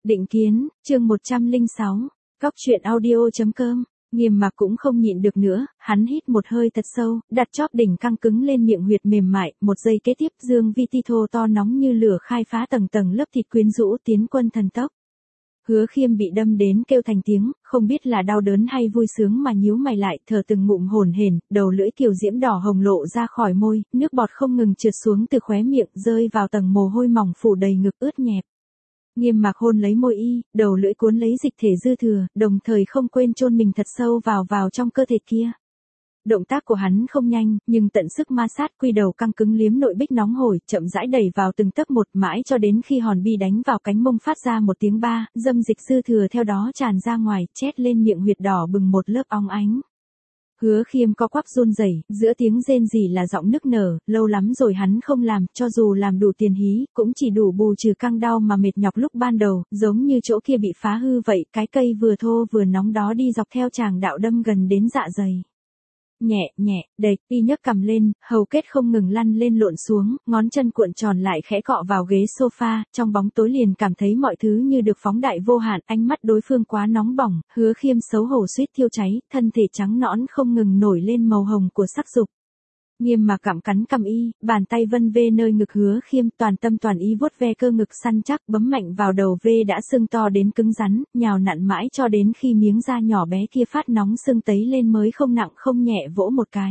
Định kiến, chương 106, Góc chuyện audio.com. Nghiêm Mạc cũng không nhịn được nữa, hắn hít một hơi thật sâu, đặt chóp đỉnh căng cứng lên miệng huyệt mềm mại, một giây kế tiếp dương vi ti thô to nóng như lửa khai phá tầng tầng lớp thịt quyến rũ tiến quân thần tốc. Hứa Khiêm bị đâm đến kêu thành tiếng, không biết là đau đớn hay vui sướng mà nhíu mày lại, thở từng ngụm hổn hển, đầu lưỡi kiều diễm đỏ hồng lộ ra khỏi môi, nước bọt không ngừng trượt xuống từ khóe miệng, rơi vào tầng mồ hôi mỏng phủ đầy ngực ướt nhẹp. Nghiêm Mạc hôn lấy môi y, đầu lưỡi cuốn lấy dịch thể dư thừa, đồng thời không quên chôn mình thật sâu vào trong cơ thể kia. Động tác của hắn không nhanh, nhưng tận sức ma sát, quy đầu căng cứng liếm nội bích nóng hổi, chậm rãi đẩy vào từng tấc một, mãi cho đến khi hòn bi đánh vào cánh mông phát ra một tiếng ba, dâm dịch dư thừa theo đó tràn ra ngoài, chét lên miệng huyệt đỏ bừng một lớp óng ánh. Hứa Khiêm co quắp run rẩy, giữa tiếng rên rỉ là giọng nức nở, lâu lắm rồi hắn không làm, cho dù làm đủ tiền hí, cũng chỉ đủ bù trừ căng đau mà mệt nhọc lúc ban đầu, giống như chỗ kia bị phá hư vậy, cái cây vừa thô vừa nóng đó đi dọc theo tràng đạo đâm gần đến dạ dày. Nhẹ, đẩy, y nhấc cầm lên, hầu kết không ngừng lăn lên lộn xuống, ngón chân cuộn tròn lại khẽ cọ vào ghế sofa, trong bóng tối liền cảm thấy mọi thứ như được phóng đại vô hạn, ánh mắt đối phương quá nóng bỏng, Hứa Khiêm xấu hổ suýt thiêu cháy, thân thể trắng nõn không ngừng nổi lên màu hồng của sắc dục. Nghiêm Mạc cặm cắn cằm y, bàn tay vân vê nơi ngực Hứa Khiêm, toàn tâm toàn ý vuốt ve cơ ngực săn chắc, bấm mạnh vào đầu vê đã sưng to đến cứng rắn, nhào nặn mãi cho đến khi miếng da nhỏ bé kia phát nóng sưng tấy lên mới không nặng không nhẹ vỗ một cái.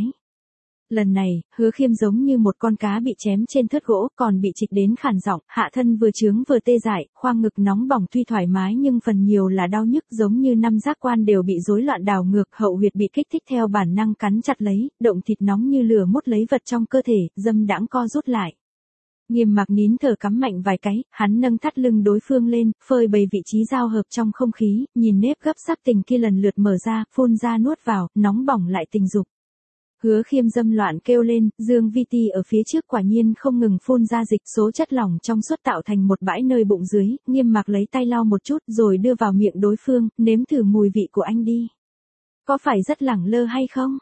Lần này, Hứa Khiêm giống như một con cá bị chém trên thớt gỗ, còn bị trịch đến khản giọng, hạ thân vừa chướng vừa tê dại, khoang ngực nóng bỏng tuy thoải mái nhưng phần nhiều là đau nhức, giống như năm giác quan đều bị rối loạn đảo ngược, hậu huyệt bị kích thích theo bản năng cắn chặt lấy, động thịt nóng như lửa mút lấy vật trong cơ thể, dâm đãng co rút lại. Nghiêm Mạc nín thở cắm mạnh vài cái, hắn nâng thắt lưng đối phương lên, phơi bày vị trí giao hợp trong không khí, nhìn nếp gấp sắc tình kia lần lượt mở ra, phun ra nuốt vào, nóng bỏng lại tình dục. Hứa Khiêm dâm loạn kêu lên, dương vi ti ở phía trước quả nhiên không ngừng phun ra dịch, số chất lỏng trong suốt tạo thành một bãi nơi bụng dưới, Nghiêm Mạc lấy tay lau một chút rồi đưa vào miệng đối phương, nếm thử mùi vị của anh đi. Có phải rất lẳng lơ hay không?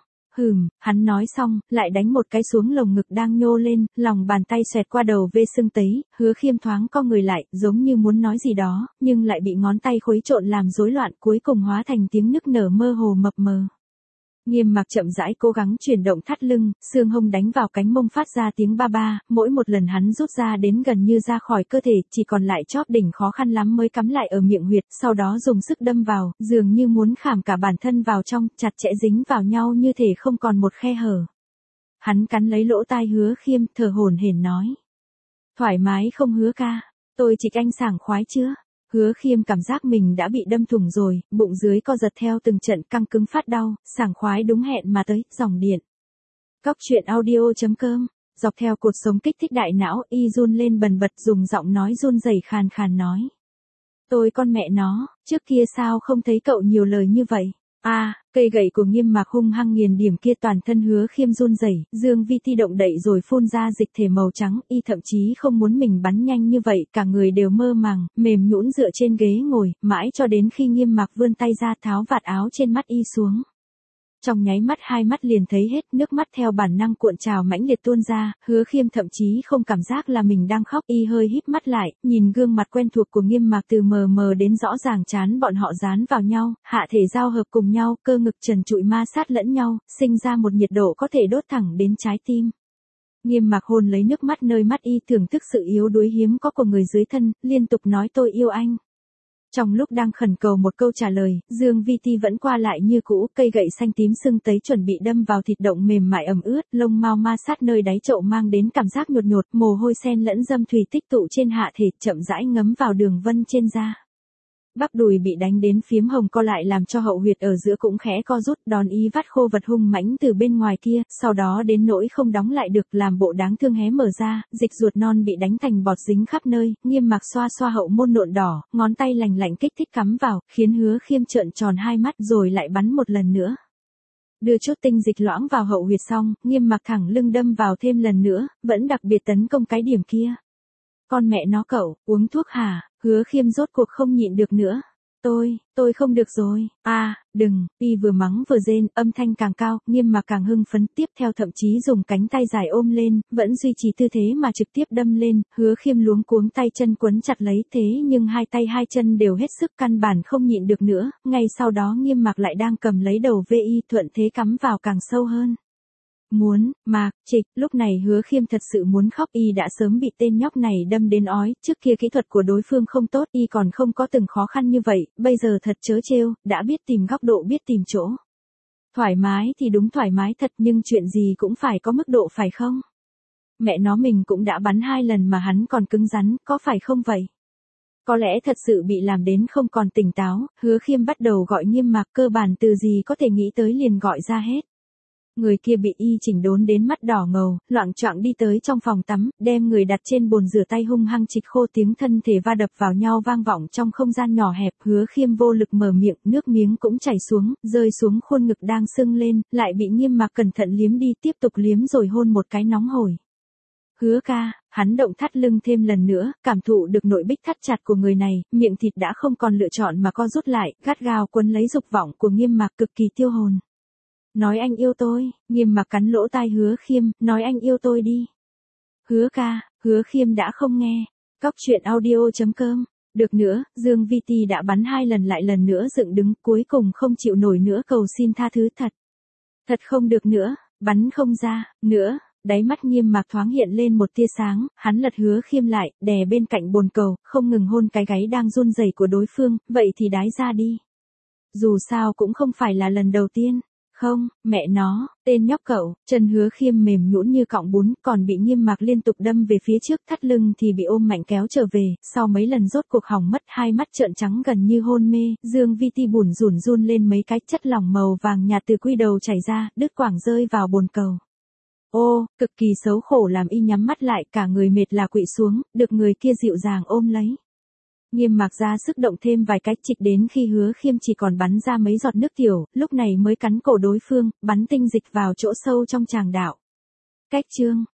Hắn nói xong, lại đánh một cái xuống lồng ngực đang nhô lên, lòng bàn tay xoẹt qua đầu vê sưng tấy, Hứa Khiêm thoáng co người lại, giống như muốn nói gì đó, nhưng lại bị ngón tay khuấy trộn làm rối loạn, cuối cùng hóa thành tiếng nức nở mơ hồ mập mờ. Nghiêm Mạc chậm rãi cố gắng chuyển động thắt lưng, xương hông đánh vào cánh mông phát ra tiếng ba ba, mỗi một lần hắn rút ra đến gần như ra khỏi cơ thể, chỉ còn lại chóp đỉnh khó khăn lắm mới cắm lại ở miệng huyệt, sau đó dùng sức đâm vào, dường như muốn khảm cả bản thân vào trong, chặt chẽ dính vào nhau như thể không còn một khe hở. Hắn cắn lấy lỗ tai Hứa Khiêm, thở hổn hển nói. Thoải mái không Hứa ca? Tôi chỉ anh sảng khoái chưa? Hứa Khiêm cảm giác mình đã bị đâm thủng rồi, bụng dưới co giật theo từng trận căng cứng phát đau, sảng khoái đúng hẹn mà tới, dòng điện. Góc chuyện audio.com, dọc theo cột sống kích thích đại não, y run lên bần bật dùng giọng nói run rẩy khàn khàn nói. Tôi con mẹ nó, trước kia sao không thấy cậu nhiều lời như vậy? Cây gậy của Nghiêm Mạc hung hăng nghiền điểm kia, toàn thân Hứa Khiêm run rẩy, dương vi ti động đậy rồi phun ra dịch thể màu trắng, y thậm chí không muốn mình bắn nhanh như vậy, cả người đều mơ màng, mềm nhũn dựa trên ghế ngồi, mãi cho đến khi Nghiêm Mạc vươn tay ra tháo vạt áo trên mắt y xuống. Trong nháy mắt hai mắt liền thấy hết, nước mắt theo bản năng cuộn trào mãnh liệt tuôn ra, Hứa Khiêm thậm chí không cảm giác là mình đang khóc, y hơi híp mắt lại, nhìn gương mặt quen thuộc của Nghiêm Mạc từ mờ mờ đến rõ ràng, trán bọn họ dán vào nhau, hạ thể giao hợp cùng nhau, cơ ngực trần trụi ma sát lẫn nhau, sinh ra một nhiệt độ có thể đốt thẳng đến trái tim. Nghiêm Mạc hôn lấy nước mắt nơi mắt y, thưởng thức sự yếu đuối hiếm có của người dưới thân, liên tục nói tôi yêu anh. Trong lúc đang khẩn cầu một câu trả lời, dương vi ti vẫn qua lại như cũ, cây gậy xanh tím sưng tấy chuẩn bị đâm vào thịt động mềm mại ẩm ướt, lông mao ma sát nơi đáy chậu mang đến cảm giác nhột nhột, mồ hôi sen lẫn dâm thủy tích tụ trên hạ thể, chậm rãi ngấm vào đường vân trên da. Bắp đùi bị đánh đến phiếm hồng co lại làm cho hậu huyệt ở giữa cũng khẽ co rút, đòn y vắt khô vật hung mãnh từ bên ngoài kia, sau đó đến nỗi không đóng lại được, làm bộ đáng thương hé mở ra, dịch ruột non bị đánh thành bọt dính khắp nơi, Nghiêm Mạc xoa xoa hậu môn nộn đỏ, ngón tay lành lạnh kích thích cắm vào, khiến Hứa Khiêm trợn tròn hai mắt rồi lại bắn một lần nữa. Đưa chút tinh dịch loãng vào hậu huyệt xong, Nghiêm Mạc thẳng lưng đâm vào thêm lần nữa, vẫn đặc biệt tấn công cái điểm kia. Con mẹ nó cậu, uống thuốc hả? Hứa Khiêm rốt cuộc không nhịn được nữa. Tôi không được rồi, đừng, y vừa mắng vừa rên, âm thanh càng cao, Nghiêm Mạc càng hưng phấn, tiếp theo thậm chí dùng cánh tay dài ôm lên, vẫn duy trì tư thế mà trực tiếp đâm lên, Hứa Khiêm luống cuống tay chân quấn chặt lấy, thế nhưng hai tay hai chân đều hết sức, căn bản không nhịn được nữa, ngay sau đó Nghiêm Mạc lại đang cầm lấy đầu VI thuận thế cắm vào càng sâu hơn. Trịch, lúc này Hứa Khiêm thật sự muốn khóc, y đã sớm bị tên nhóc này đâm đến ói, trước kia kỹ thuật của đối phương không tốt, y còn không có từng khó khăn như vậy, bây giờ thật trớ trêu, đã biết tìm góc độ biết tìm chỗ. Thoải mái thì đúng thoải mái thật nhưng chuyện gì cũng phải có mức độ phải không? Mẹ nó mình cũng đã bắn 2 lần mà hắn còn cứng rắn, có phải không vậy? Có lẽ thật sự bị làm đến không còn tỉnh táo, Hứa Khiêm bắt đầu gọi Nghiêm Mạc, cơ bản từ gì có thể nghĩ tới liền gọi ra hết. Người kia bị y chỉnh đốn đến mắt đỏ ngầu, loạng choạng đi tới trong phòng tắm, đem người đặt trên bồn rửa tay hung hăng chịch khô, tiếng thân thể va đập vào nhau vang vọng trong không gian nhỏ hẹp, Hứa Khiêm vô lực mở miệng, nước miếng cũng chảy xuống, rơi xuống khuôn ngực đang sưng lên, lại bị Nghiêm Mạc cẩn thận liếm đi, tiếp tục liếm rồi hôn một cái nóng hổi. Hứa ca, hắn động thắt lưng thêm lần nữa, cảm thụ được nội bích thắt chặt của người này, miệng thịt đã không còn lựa chọn mà co rút lại, gắt gao quấn lấy dục vọng của Nghiêm Mạc, cực kỳ tiêu hồn. Nói anh yêu tôi, Nghiêm Mạc cắn lỗ tai Hứa Khiêm, nói anh yêu tôi đi. Hứa ca, Hứa Khiêm đã không nghe. Cóc truyện audio.com. Được nữa, Dương VT đã bắn 2 lần lại lần nữa dựng đứng, cuối cùng không chịu nổi nữa, cầu xin tha thứ thật. Thật không được nữa, bắn không ra, nữa. Đáy mắt Nghiêm Mạc thoáng hiện lên một tia sáng, hắn lật Hứa Khiêm lại, đè bên cạnh bồn cầu, không ngừng hôn cái gáy đang run rẩy của đối phương, vậy thì đái ra đi. Dù sao cũng không phải là lần đầu tiên. Không, mẹ nó, tên nhóc cậu, chân Hứa Khiêm mềm nhũn như cọng bún, còn bị Nghiêm Mạc liên tục đâm về phía trước, thắt lưng thì bị ôm mạnh kéo trở về, sau mấy lần rốt cuộc hỏng mất, hai mắt trợn trắng gần như hôn mê, Dương VT bủn rủn run lên mấy cái, chất lỏng màu vàng nhạt từ quy đầu chảy ra, đứt quãng rơi vào bồn cầu. Ô, cực kỳ xấu khổ làm y nhắm mắt lại, cả người mệt là quỵ xuống, được người kia dịu dàng ôm lấy. Nghiêm Mạc ra sức động thêm vài cái, trịch đến khi Hứa Khiêm chỉ còn bắn ra mấy giọt nước tiểu, lúc này mới cắn cổ đối phương, bắn tinh dịch vào chỗ sâu trong tràng đạo. Cách chương